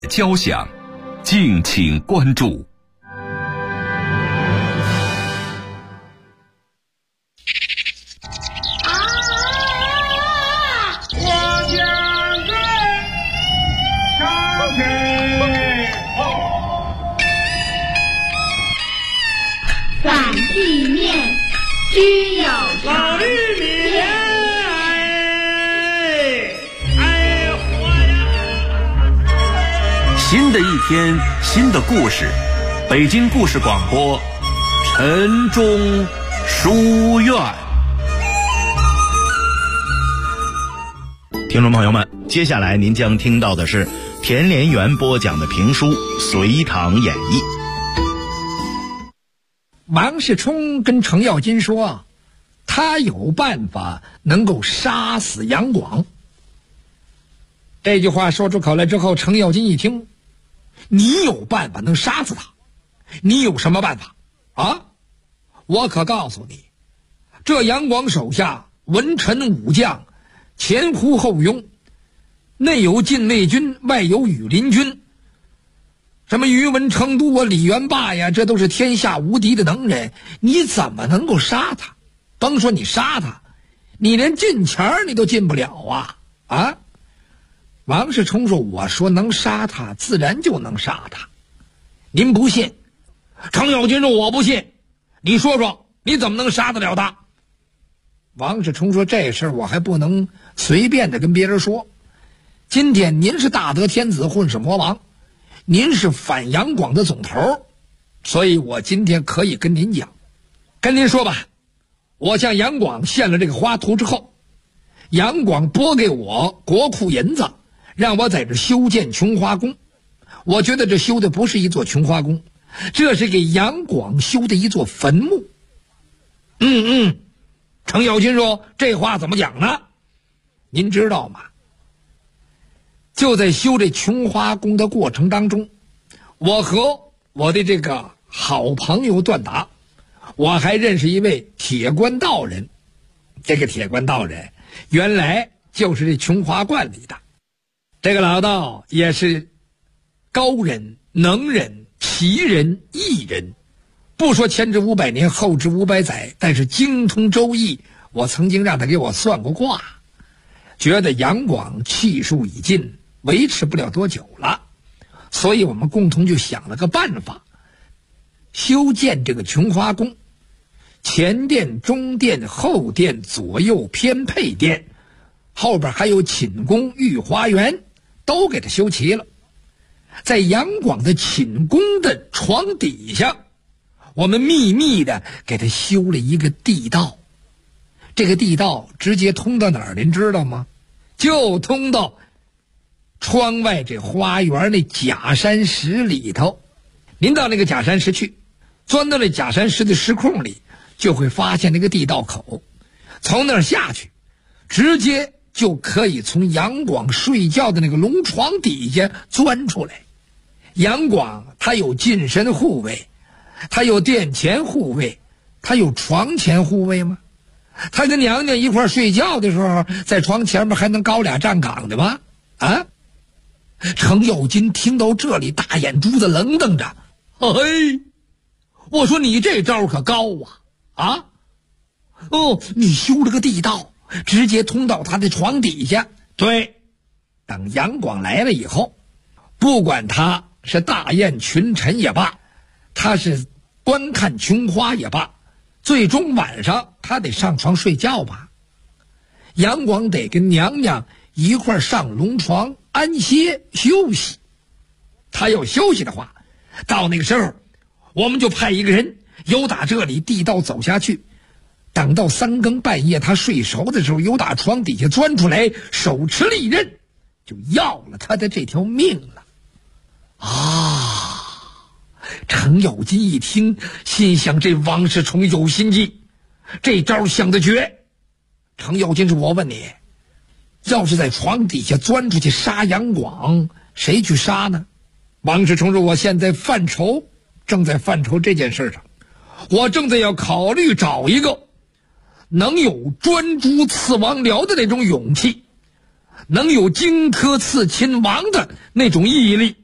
交响，敬请关注。 反地面居有常。 新的一天，新的故事。北京故事广播，晨钟书院。 听众朋友们，接下来您将听到的是田连元播讲的评书《隋唐演义》。 王世充跟程咬金说，他有办法能够杀死杨广。这句话说出口来之后，程咬金一听，你有办法能杀死他？你有什么办法啊？我可告诉你，这杨广手下文臣武将，前呼后拥，内有禁卫军，外有羽林军，什么宇文成都啊、李元霸呀，这都是天下无敌的能人，你怎么能够杀他？甭说你杀他，你连近前你都进不了啊！王世充说，我说能杀他，自然就能杀他。您不信？程咬金说，我不信。你说说，你怎么能杀得了他？王世充说，这事儿我还不能随便的跟别人说。今天您是大德天子，混世魔王，您是反杨广的总头，所以我今天可以跟您讲。跟您说吧，我向杨广献了这个花图之后，杨广拨给我国库银子，让我在这修建琼花宫。我觉得这修的不是一座琼花宫，这是给杨广修的一座坟墓。程咬金说，这话怎么讲呢？您知道吗？就在修这琼花宫的过程当中，我和我的这个好朋友段达，我还认识一位铁官道人。这个铁官道人原来就是这琼花观里的。这个老道也是高人、能人、奇人、异人，不说前知500年后知500载，但是精通周易。我曾经让他给我算过卦，觉得杨广气数已尽，维持不了多久了，所以我们共同就想了个办法，修建这个琼花宫，前殿、中殿、后殿、左右偏配殿，后边还有寝宫、御花园，都给他修齐了。在杨广的寝宫的床底下，我们秘密的给他修了一个地道。这个地道直接通到哪儿您知道吗？就通到窗外这花园那假山石里头。您到那个假山石去，钻到那假山石的石空里，就会发现那个地道口，从那儿下去，直接就可以从杨广睡觉的那个龙床底下钻出来。杨广他有近身护卫，他有殿前护卫，他有床前护卫吗？他跟娘娘一块睡觉的时候，在床前面还能高俩站岗的吗？程咬金听到这里，大眼珠子愣瞪着。我说你这招可高你修了个地道，直接通到他的床底下。对，等杨广来了以后，不管他是大宴群臣也罢，他是观看琼花也罢，最终晚上他得上床睡觉吧。杨广得跟娘娘一块上龙床安歇休息。他要休息的话，到那个时候我们就派一个人由打这里地道走下去，等到3更半夜他睡熟的时候，由打床底下钻出来，手持利刃，就要了他的这条命了。程咬金一听，心想这王世充有心计，这招想得绝。程咬金说，我问你，要是在床底下钻出去杀杨广，谁去杀呢？王世充说，我现在正在犯愁这件事上，我正在要考虑找一个能有专诸刺王僚的那种勇气，能有荆轲刺秦王的那种毅力，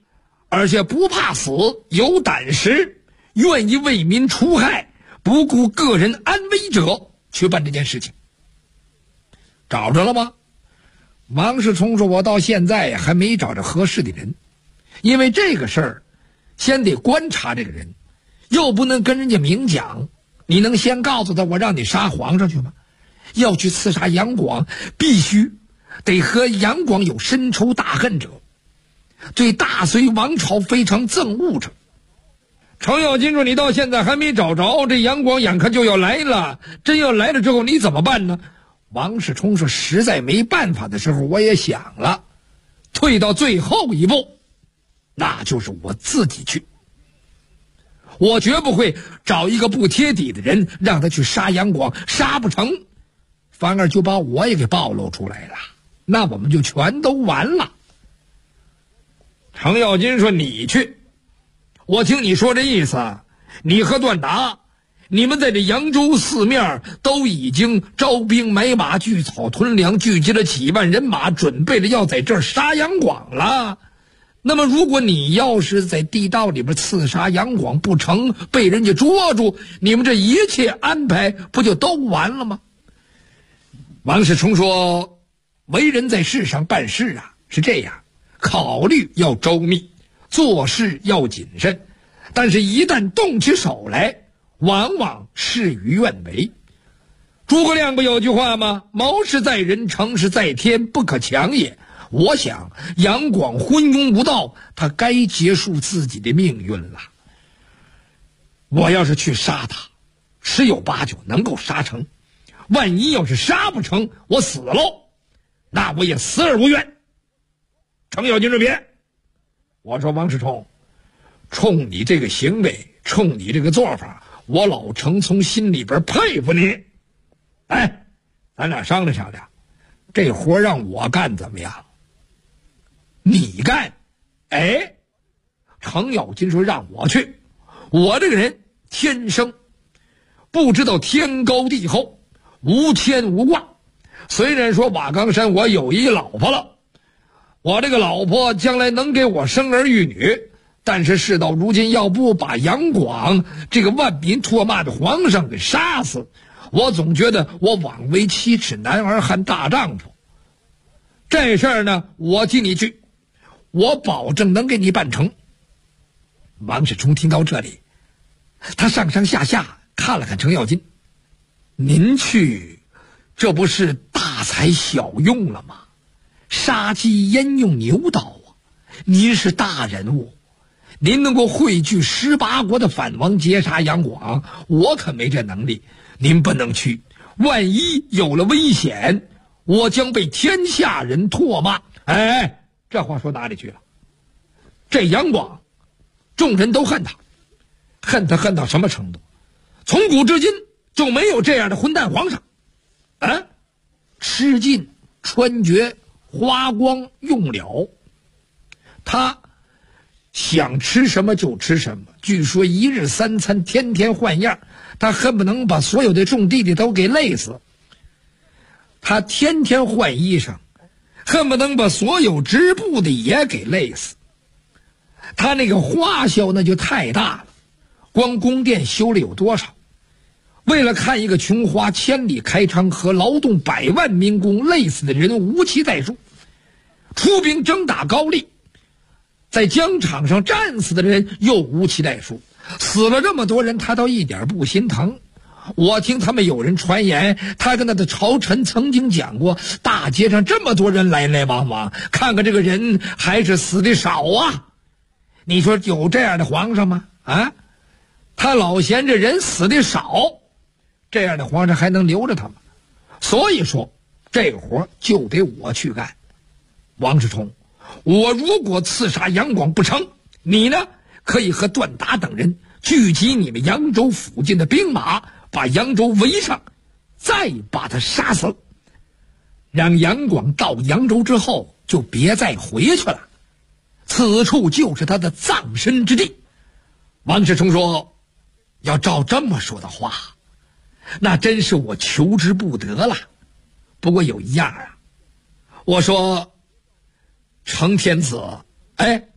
而且不怕死，有胆识，愿意为民除害，不顾个人安危者去办这件事情。找着了吗？王世充说，我到现在还没找着合适的人，因为这个事儿先得观察这个人，又不能跟人家明讲。你能先告诉他我让你杀皇上去吗？要去刺杀杨广，必须得和杨广有深仇大恨者，对大隋王朝非常憎恶者。程咬金说，你到现在还没找着，这杨广眼看就要来了，真要来了之后你怎么办呢？王世充说，实在没办法的时候我也想了，退到最后一步，那就是我自己去。我绝不会找一个不贴底的人让他去杀杨广，杀不成反而就把我也给暴露出来了，那我们就全都完了。程咬金说，你去，我听你说这意思，你和段达你们在这扬州四面都已经招兵买马，聚草屯粮，聚集了几万人马，准备着要在这儿杀杨广了。那么如果你要是在地道里边刺杀杨广不成，被人家捉住，你们这一切安排不就都完了吗？王世充说，为人在世上办事啊是这样，考虑要周密，做事要谨慎，但是一旦动起手来，往往事与愿违。诸葛亮不有句话吗？谋事在人，成事在天，不可强也。我想杨广昏庸无道，他该结束自己的命运了。我要是去杀他，十有八九能够杀成，万一要是杀不成，我死喽，那我也死而无怨。程咬金说，别。我说，王世充，冲你这个行为，冲你这个做法，我老程从心里边佩服你。哎，咱俩商量商量，这活让我干怎么样？你干。哎，程咬金说，让我去。我这个人天生不知道天高地厚，无牵无挂。虽然说瓦岗山我有一老婆了，我这个老婆将来能给我生儿育女，但是事到如今要不把杨广这个万民唾骂的皇上给杀死，我总觉得我枉为7尺男儿汉大丈夫。这事儿呢，我替你去，我保证能给你办成。王世充听到这里，他上上下下看了看程咬金，您去这不是大材小用了吗？杀鸡焉用牛刀啊！您是大人物，您能够汇聚18国的反王，截杀杨广，我可没这能力。您不能去，万一有了危险，我将被天下人唾骂。哎，这话说哪里去了？这杨广众人都恨他，恨到什么程度？从古至今就没有这样的混蛋皇上啊！吃尽穿绝花光用了，他想吃什么就吃什么，据说1日3餐，天天换样，他恨不能把所有的众弟弟都给累死。他天天换衣裳，恨不能把所有织布的也给累死。他那个花销那就太大了，光宫殿修了有多少？为了看一个琼花千里开昌河，劳动100万民工，累死的人无其代数。出兵征打高丽，在疆场上战死的人又无其代数。死了这么多人，他倒一点不心疼。我听他们有人传言，他跟他的朝臣曾经讲过，大街上这么多人来来往往，看看这个人还是死的少啊。你说有这样的皇上吗？啊，他老嫌这人死的少，这样的皇上还能留着他吗？所以说这个活就得我去干。王世充，我如果刺杀杨广不成，你呢可以和段达等人聚集你们扬州附近的兵马，把扬州围上，再把他杀死，让杨广到扬州之后就别再回去了，此处就是他的葬身之地。王世充说，要照这么说的话，那真是我求之不得了。不过有一样啊，我说程天子，哎，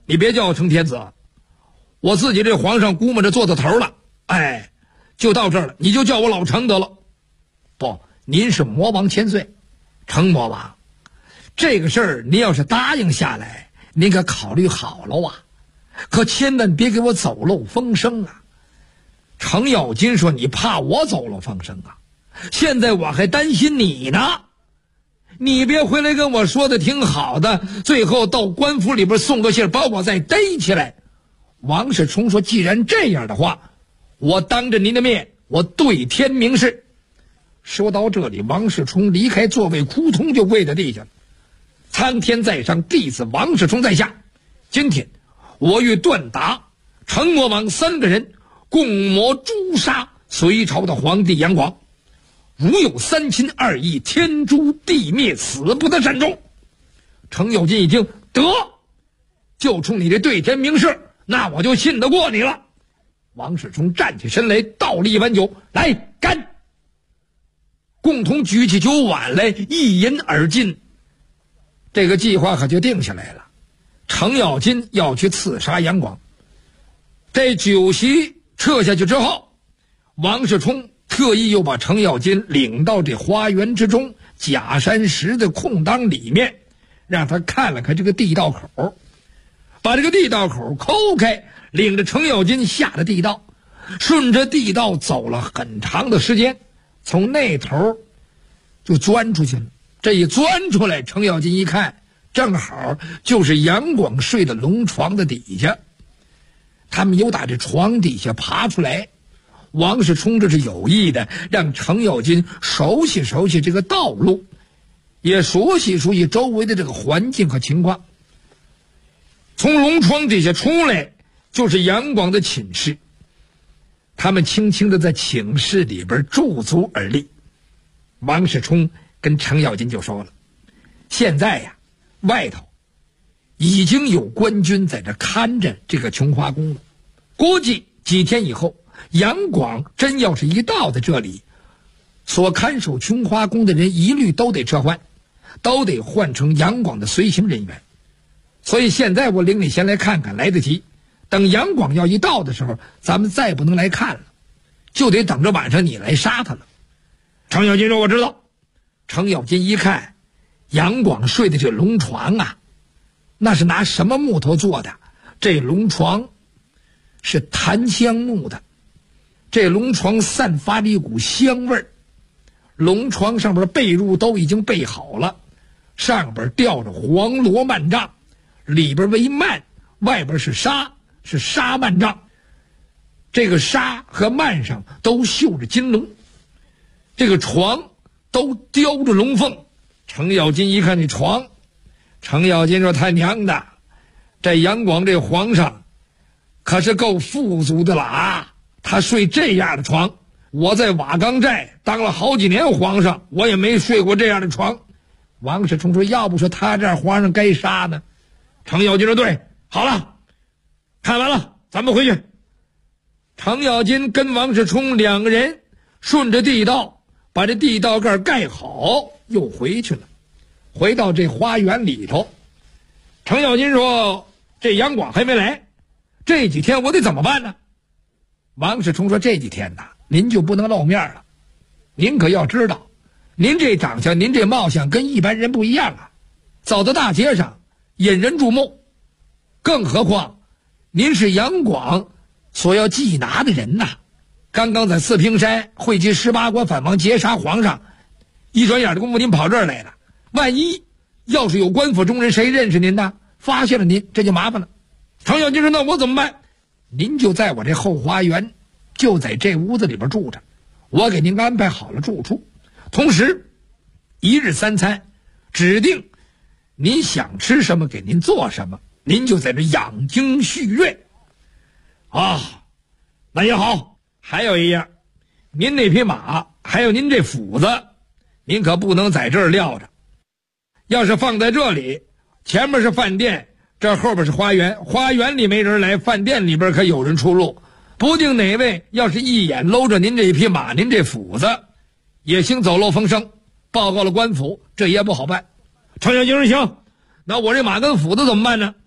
你别叫我承天子，我自己这皇上估摸着做到头了，哎，就到这儿了，你就叫我老成得了。不，您是魔王千岁，成魔王，这个事儿您要是答应下来，您可考虑好了啊，可千万别给我走漏风声啊。程咬金说，你怕我走漏风声啊？现在我还担心你呢，你别回来跟我说的挺好的，最后到官府里边送个信把我再逮起来。王世充说，既然这样的话，我当着您的面，我对天明誓。说到这里，王世充离开座位，扑通就跪在地下了。苍天在上，弟子王世充在下，今天我与段达、程魔王3个人共谋诛杀隋朝的皇帝杨广，如有3亲2义，天诛地灭，死不得善终。程咬金一听，得，就冲你这对天明誓，那我就信得过你了。王世充站起身来，倒了一碗酒，来干！共同举起酒碗来，一饮而尽。这个计划可就定下来了。程咬金要去刺杀杨广。这酒席撤下去之后，王世充特意又把程咬金领到这花园之中假山石的空当里面，让他看了看这个地道口，把这个地道口抠开，领着程咬金下了地道，顺着地道走了很长的时间，从那头就钻出去了。这一钻出来，程咬金一看，正好就是杨广睡的龙床的底下。他们又打这床底下爬出来，王世充这是有意的，让程咬金熟悉熟悉这个道路，也熟悉熟悉周围的这个环境和情况。从龙床底下出来就是杨广的寝室，他们轻轻地在寝室里边驻足而立。王世充跟程咬金就说了，现在呀，外头已经有官军在这看着这个琼华宫了，估计几天以后，杨广真要是一到在这里，所看守琼华宫的人一律都得撤换，都得换成杨广的随行人员。所以现在我领你先来看看，来得及。等杨广要一到的时候，咱们再不能来看了，就得等着晚上你来杀他了。程咬金说，我知道。程咬金一看杨广睡的这龙床啊，那是拿什么木头做的？这龙床是檀香木的，这龙床散发着一股香味儿。龙床上边被褥都已经备好了，上边吊着黄罗幔帐，里边为幔，外边是纱，是纱幔帐。这个纱和幔上都绣着金龙，这个床都雕着龙凤。程咬金一看这床，程咬金说，他娘的，这杨广这皇上可是够富足的了啊！他睡这样的床，我在瓦岗寨当了好几年皇上，我也没睡过这样的床。王世充说，要不说他这样皇上该杀呢。程咬金说，对，好了，看完了，咱们回去。程咬金跟王世充2个人顺着地道把这地道盖盖好，又回去了，回到这花园里头。程咬金说，这杨广还没来，这几天我得怎么办呢？王世充说，这几天呐，您就不能露面了。您可要知道，您这长相，您这貌相跟一般人不一样啊，走到大街上引人注目，更何况您是杨广所要缉拿的人呐。刚刚在四平山汇集18国反王，劫杀皇上，一转眼的功夫您跑这儿来了，万一要是有官府中人谁认识您呢，发现了您，这就麻烦了。程咬金说，那我怎么办？您就在我这后花园，就在这屋子里边住着，我给您安排好了住处，同时1日3餐，指定您想吃什么给您做什么，您就在这养精蓄锐啊。那也好，还有一样，您那匹马还有您这斧子，您可不能在这儿撂着，要是放在这里，前面是饭店，这后边是花园，花园里没人来，饭店里边可有人出入，不定哪位要是一眼搂着您这一匹马，您这斧子，也兴走漏风声，报告了官府，这也不好办。程咬金说，行，那我这马跟斧子怎么办呢？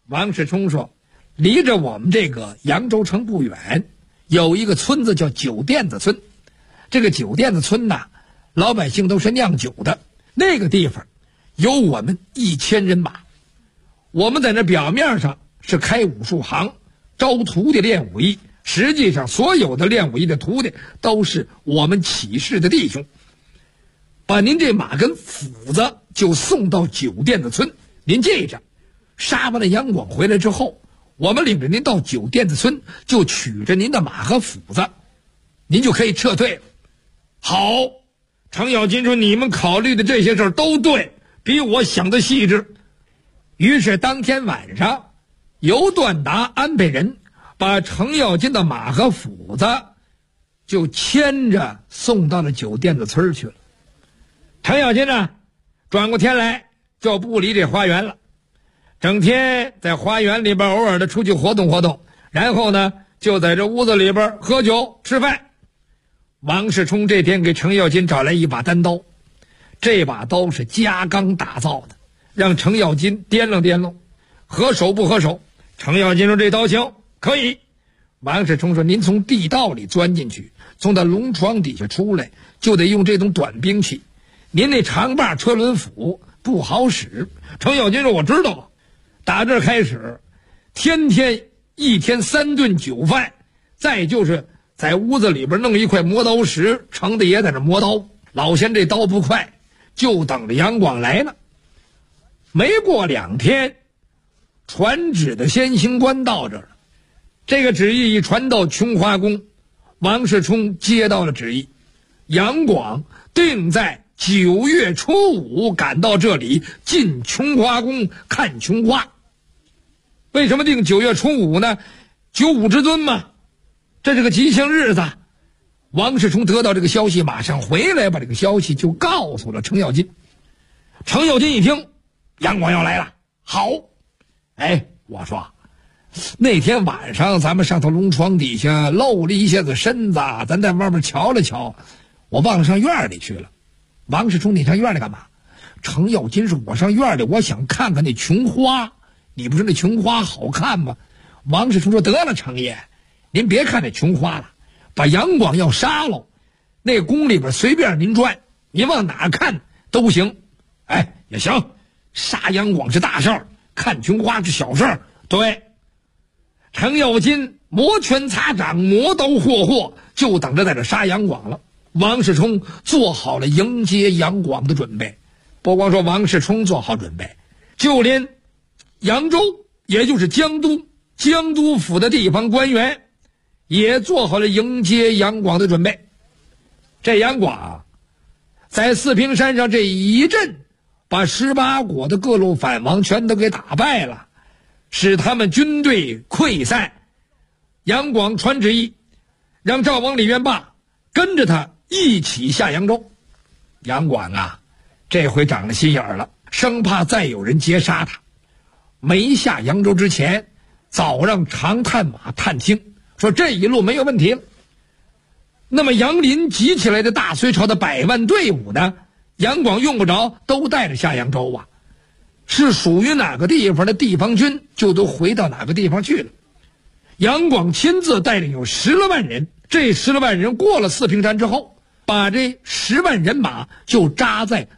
王世充说，离着我们这个扬州城不远，有一个村子叫酒店子村。这个酒店子村呐，老百姓都是酿酒的。那个地方有我们1000人马，我们在那表面上是开武术行，招徒弟练武艺，实际上所有的练武艺的徒弟都是我们起事的弟兄。把您这马跟斧子就送到酒店子村，您记着，杀完了杨广回来之后，我们领着您到酒店子村，就取着您的马和斧子，您就可以撤退了。好，程咬金说，你们考虑的这些事儿都对，比我想的细致。于是当天晚上，由段达安排人把程咬金的马和斧子就牵着送到了酒店子村去了。程咬金呢，转过天来就不离这花园了，整天在花园里边偶尔的出去活动活动，然后呢就在这屋子里边喝酒吃饭。王世充这天给程咬金找来一把单刀，这把刀是加钢打造的，让程咬金掂量掂量，合手不合手。程咬金说，这刀行，可以。王世充说，您从地道里钻进去，从他龙床底下出来，就得用这种短兵器，您那长把车轮斧不好使。程咬金说，我知道，打这开始天天1天3顿酒饭，再就是在屋子里边弄一块磨刀石，程大爷在这磨刀，老嫌这刀不快，就等着杨广来呢。没过2天，传旨的先行官到这儿了，这个旨意一传到琼花宫，王世充接到了旨意，杨广定在9月初5赶到这里进琼花宫看琼花。为什么定9月初5呢？95之尊嘛，这是个吉祥日子。王世充得到这个消息，马上回来把这个消息就告诉了程咬金。程咬金一听，杨广要来了，好。我说那天晚上咱们上头龙床底下露了一下子身子，咱在外面瞧了瞧，我忘了上院里去了。王世充，你上院里干嘛？程咬金说，我上院里我想看看那琼花，你不是那琼花好看吗？王世充说，得了，程爷，您别看那琼花了，把杨广要杀了，那宫里边随便您转，您往哪看都行。也行，杀杨广是大事儿，看琼花是小事儿。对，程咬金摩拳擦掌，磨刀霍霍，就等着在这杀杨广了。王世充做好了迎接杨广的准备，不光说王世充做好准备，就连扬州，也就是江都府的地方官员也做好了迎接杨广的准备。这杨广在四平山上这一阵，把18国的各路反王全都给打败了，使他们军队溃散。杨广传旨意，让赵王李元霸跟着他一起下扬州。杨广啊，这回长了心眼儿了，生怕再有人劫杀他。没下扬州之前，早让长探马探听，说这一路没有问题了。那么杨林集起来的大隋朝的100万队伍呢，杨广用不着都带着下扬州啊，是属于哪个地方的地方军就都回到哪个地方去了。杨广亲自带领有10来万人，这10来万人过了四平山之后，把这10万人马就扎在